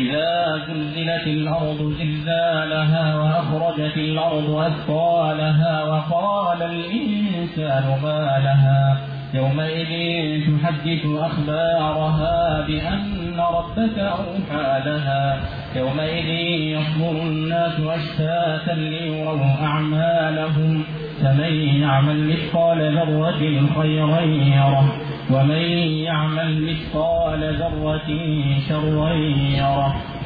إذا زلزلت الأرض زلزالها وأخرجت الأرض أثقالها وقال الإنسان ما لها يومئذ تحدث أخبارها بأن ربك أوحى لها يومئذ يصدر الناس أشتاتا ليروا أعمالهم فمن يعمل مثقال ذرة خيرا يره ومن يعمل مثقال ذرة شرا يره